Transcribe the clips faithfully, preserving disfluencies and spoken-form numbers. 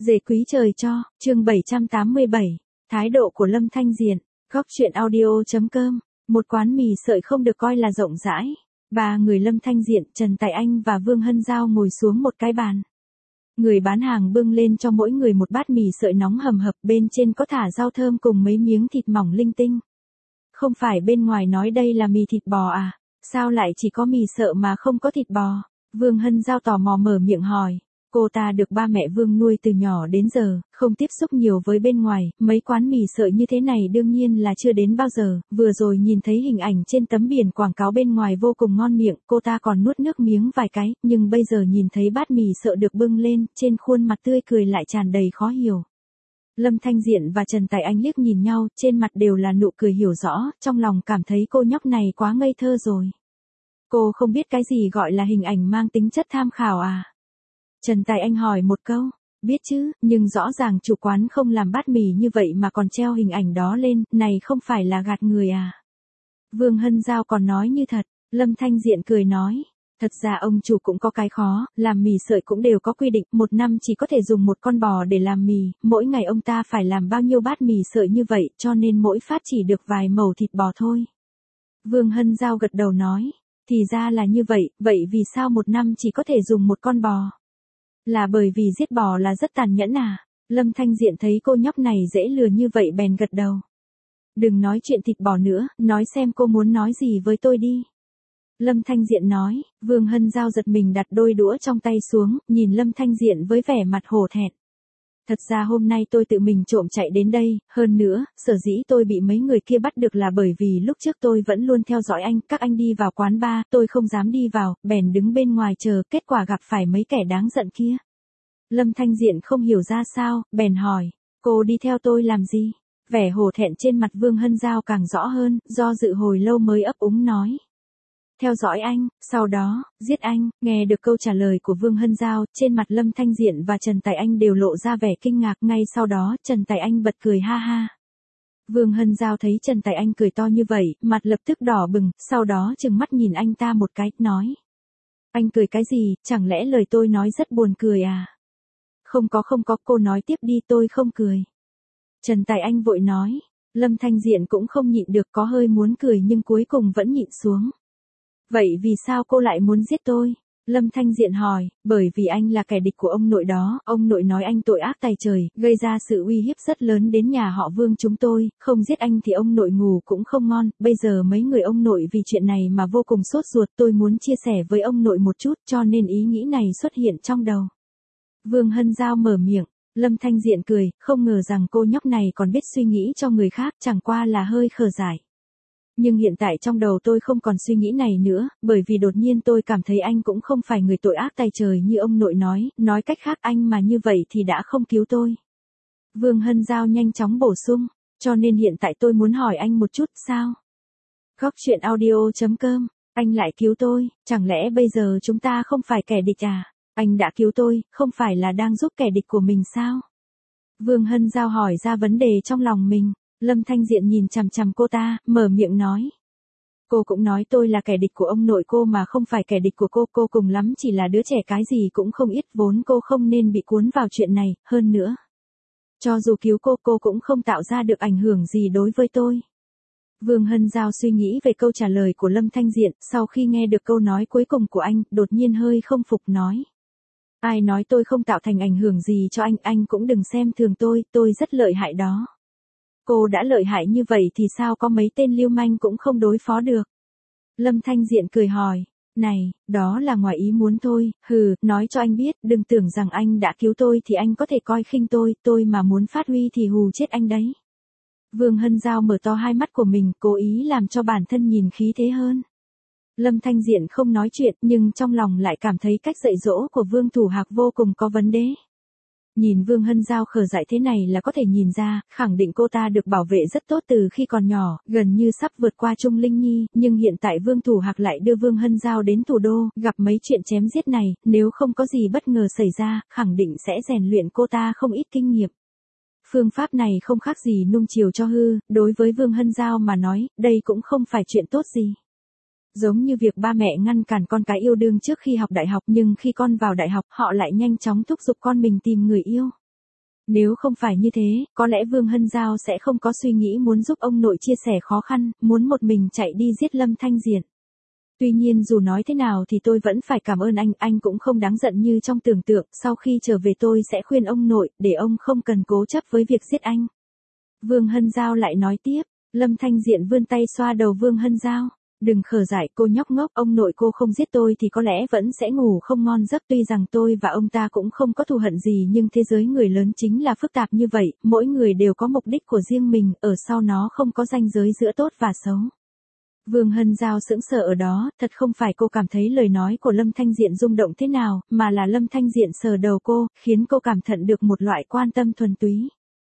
Dề quý trời cho, chương bảy trăm tám mươi bảy, thái độ của Lâm Thanh Diện, góc truyện audio.com, một quán mì sợi không được coi là rộng rãi. Ba người Lâm Thanh Diện, Trần Tài Anh và Vương Hân Giao ngồi xuống một cái bàn. Người bán hàng bưng lên cho mỗi người một bát mì sợi nóng hầm hập, bên trên có thả rau thơm cùng mấy miếng thịt mỏng linh tinh. Không phải bên ngoài nói đây là mì thịt bò à, sao lại chỉ có mì sợi mà không có thịt bò? Vương Hân Giao tò mò mở miệng hỏi. Cô ta được ba mẹ Vương nuôi từ nhỏ đến giờ, không tiếp xúc nhiều với bên ngoài, mấy quán mì sợi như thế này đương nhiên là chưa đến bao giờ, vừa rồi nhìn thấy hình ảnh trên tấm biển quảng cáo bên ngoài vô cùng ngon miệng, cô ta còn nuốt nước miếng vài cái, nhưng bây giờ nhìn thấy bát mì sợi được bưng lên, trên khuôn mặt tươi cười lại tràn đầy khó hiểu. Lâm Thanh Diện và Trần Tài Anh liếc nhìn nhau, trên mặt đều là nụ cười hiểu rõ, trong lòng cảm thấy cô nhóc này quá ngây thơ rồi. Cô không biết cái gì gọi là hình ảnh mang tính chất tham khảo à? Trần Tài Anh hỏi một câu, biết chứ, nhưng rõ ràng chủ quán không làm bát mì như vậy mà còn treo hình ảnh đó lên, này không phải là gạt người à? Vương Hân Giao còn nói như thật, Lâm Thanh Diện cười nói, thật ra ông chủ cũng có cái khó, làm mì sợi cũng đều có quy định, một năm chỉ có thể dùng một con bò để làm mì, mỗi ngày ông ta phải làm bao nhiêu bát mì sợi như vậy, cho nên mỗi phát chỉ được vài mẩu thịt bò thôi. Vương Hân Giao gật đầu nói, thì ra là như vậy, vậy vì sao một năm chỉ có thể dùng một con bò? Là bởi vì giết bò là rất tàn nhẫn à? Lâm Thanh Diện thấy cô nhóc này dễ lừa như vậy bèn gật đầu. Đừng nói chuyện thịt bò nữa, nói xem cô muốn nói gì với tôi đi. Lâm Thanh Diện nói, Vương Hân Giao giật mình đặt đôi đũa trong tay xuống, nhìn Lâm Thanh Diện với vẻ mặt hổ thẹn. Thật ra hôm nay tôi tự mình trộm chạy đến đây, hơn nữa, sở dĩ tôi bị mấy người kia bắt được là bởi vì lúc trước tôi vẫn luôn theo dõi anh, các anh đi vào quán bar, tôi không dám đi vào, bèn đứng bên ngoài chờ, kết quả gặp phải mấy kẻ đáng giận kia. Lâm Thanh Diện không hiểu ra sao, bèn hỏi, cô đi theo tôi làm gì? Vẻ hổ thẹn trên mặt Vương Hân Giao càng rõ hơn, do dự hồi lâu mới ấp úng nói. Theo dõi anh, sau đó, giết anh. Nghe được câu trả lời của Vương Hân Giao, trên mặt Lâm Thanh Diện và Trần Tài Anh đều lộ ra vẻ kinh ngạc, ngay sau đó, Trần Tài Anh bật cười ha ha. Vương Hân Giao thấy Trần Tài Anh cười to như vậy, mặt lập tức đỏ bừng, sau đó trừng mắt nhìn anh ta một cái, nói. Anh cười cái gì, chẳng lẽ lời tôi nói rất buồn cười à? Không có không có, cô nói tiếp đi, tôi không cười. Trần Tài Anh vội nói, Lâm Thanh Diện cũng không nhịn được, có hơi muốn cười nhưng cuối cùng vẫn nhịn xuống. Vậy vì sao cô lại muốn giết tôi? Lâm Thanh Diện hỏi, bởi vì anh là kẻ địch của ông nội đó, ông nội nói anh tội ác tày trời, gây ra sự uy hiếp rất lớn đến nhà họ Vương chúng tôi, không giết anh thì ông nội ngủ cũng không ngon, bây giờ mấy người ông nội vì chuyện này mà vô cùng sốt ruột, tôi muốn chia sẻ với ông nội một chút, cho nên ý nghĩ này xuất hiện trong đầu. Vương Hân Giao mở miệng, Lâm Thanh Diện cười, không ngờ rằng cô nhóc này còn biết suy nghĩ cho người khác, chẳng qua là hơi khờ dại. Nhưng hiện tại trong đầu tôi không còn suy nghĩ này nữa, bởi vì đột nhiên tôi cảm thấy anh cũng không phải người tội ác tày trời như ông nội nói, nói cách khác anh mà như vậy thì đã không cứu tôi. Vương Hân Giao nhanh chóng bổ sung, cho nên hiện tại tôi muốn hỏi anh một chút, sao? Góc truyện audio.com, anh lại cứu tôi, chẳng lẽ bây giờ chúng ta không phải kẻ địch à? Anh đã cứu tôi, không phải là đang giúp kẻ địch của mình sao? Vương Hân Giao hỏi ra vấn đề trong lòng mình. Lâm Thanh Diện nhìn chằm chằm cô ta, mở miệng nói. Cô cũng nói tôi là kẻ địch của ông nội cô mà không phải kẻ địch của cô, cô cùng lắm chỉ là đứa trẻ cái gì cũng không ít, vốn cô không nên bị cuốn vào chuyện này, hơn nữa. Cho dù cứu cô, cô cũng không tạo ra được ảnh hưởng gì đối với tôi. Vương Hân Giao suy nghĩ về câu trả lời của Lâm Thanh Diện, sau khi nghe được câu nói cuối cùng của anh, đột nhiên hơi không phục nói. Ai nói tôi không tạo thành ảnh hưởng gì cho anh, anh cũng đừng xem thường tôi, tôi rất lợi hại đó. Cô đã lợi hại như vậy thì sao có mấy tên lưu manh cũng không đối phó được? Lâm Thanh Diện cười hỏi, này, đó là ngoài ý muốn thôi, hừ, nói cho anh biết, đừng tưởng rằng anh đã cứu tôi thì anh có thể coi khinh tôi, tôi mà muốn phát huy thì hù chết anh đấy. Vương Hân Giao mở to hai mắt của mình, cố ý làm cho bản thân nhìn khí thế hơn. Lâm Thanh Diện không nói chuyện nhưng trong lòng lại cảm thấy cách dạy dỗ của Vương Thủ Hạc vô cùng có vấn đề. Nhìn Vương Hân Giao khờ dại thế này là có thể nhìn ra, khẳng định cô ta được bảo vệ rất tốt từ khi còn nhỏ, gần như sắp vượt qua Trung Linh Nhi, nhưng hiện tại Vương Thủ Hạc lại đưa Vương Hân Giao đến thủ đô, gặp mấy chuyện chém giết này, nếu không có gì bất ngờ xảy ra, khẳng định sẽ rèn luyện cô ta không ít kinh nghiệm. Phương pháp này không khác gì nung chiều cho hư, đối với Vương Hân Giao mà nói, đây cũng không phải chuyện tốt gì. Giống như việc ba mẹ ngăn cản con cái yêu đương trước khi học đại học, nhưng khi con vào đại học, họ lại nhanh chóng thúc giục con mình tìm người yêu. Nếu không phải như thế, có lẽ Vương Hân Giao sẽ không có suy nghĩ muốn giúp ông nội chia sẻ khó khăn, muốn một mình chạy đi giết Lâm Thanh Diện. Tuy nhiên dù nói thế nào thì tôi vẫn phải cảm ơn anh, anh cũng không đáng giận như trong tưởng tượng, sau khi trở về tôi sẽ khuyên ông nội, để ông không cần cố chấp với việc giết anh. Vương Hân Giao lại nói tiếp, Lâm Thanh Diện vươn tay xoa đầu Vương Hân Giao. Đừng khờ dại cô nhóc ngốc, ông nội cô không giết tôi thì có lẽ vẫn sẽ ngủ không ngon giấc, tuy rằng tôi và ông ta cũng không có thù hận gì nhưng thế giới người lớn chính là phức tạp như vậy, mỗi người đều có mục đích của riêng mình, ở sau nó không có ranh giới giữa tốt và xấu. Vương Hân Giao sững sờ ở đó, thật không phải cô cảm thấy lời nói của Lâm Thanh Diện rung động thế nào, mà là Lâm Thanh Diện sờ đầu cô, khiến cô cảm nhận được một loại quan tâm thuần túy.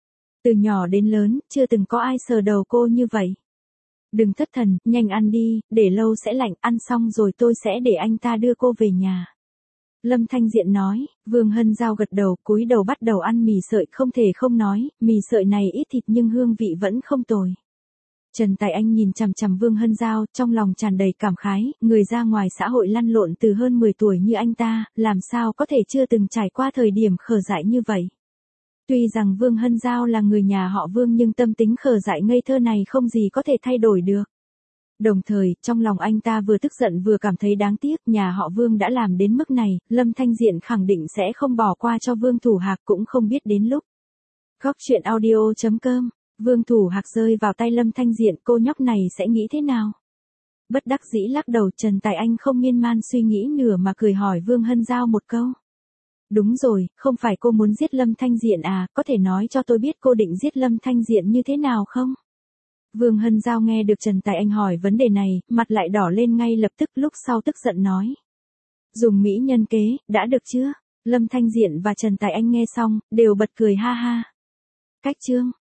Từ nhỏ đến lớn, chưa từng có ai sờ đầu cô như vậy. Đừng thất thần, nhanh ăn đi, để lâu sẽ lạnh, ăn xong rồi tôi sẽ để anh ta đưa cô về nhà. Lâm Thanh Diện nói, Vương Hân Giao gật đầu, cúi đầu bắt đầu ăn mì sợi, không thể không nói, mì sợi này ít thịt nhưng hương vị vẫn không tồi. Trần Tài Anh nhìn chằm chằm Vương Hân Giao, trong lòng tràn đầy cảm khái, người ra ngoài xã hội lăn lộn từ hơn mười tuổi như anh ta, làm sao có thể chưa từng trải qua thời điểm khờ dại như vậy. Tuy rằng Vương Hân Giao là người nhà họ Vương nhưng tâm tính khờ dại ngây thơ này không gì có thể thay đổi được. Đồng thời, trong lòng anh ta vừa tức giận vừa cảm thấy đáng tiếc, nhà họ Vương đã làm đến mức này, Lâm Thanh Diện khẳng định sẽ không bỏ qua cho Vương Thủ Hạc, cũng không biết đến lúc. Góc truyện audio chấm com, Vương Thủ Hạc rơi vào tay Lâm Thanh Diện, cô nhóc này sẽ nghĩ thế nào? Bất đắc dĩ lắc đầu, Trần Tài Anh không miên man suy nghĩ nửa mà cười hỏi Vương Hân Giao một câu. Đúng rồi, không phải cô muốn giết Lâm Thanh Diện à, có thể nói cho tôi biết cô định giết Lâm Thanh Diện như thế nào không? Vương Hân Giao nghe được Trần Tài Anh hỏi vấn đề này, mặt lại đỏ lên ngay lập tức, lúc sau tức giận nói. Dùng mỹ nhân kế, đã được chưa? Lâm Thanh Diện và Trần Tài Anh nghe xong, đều bật cười ha ha. Cách chương.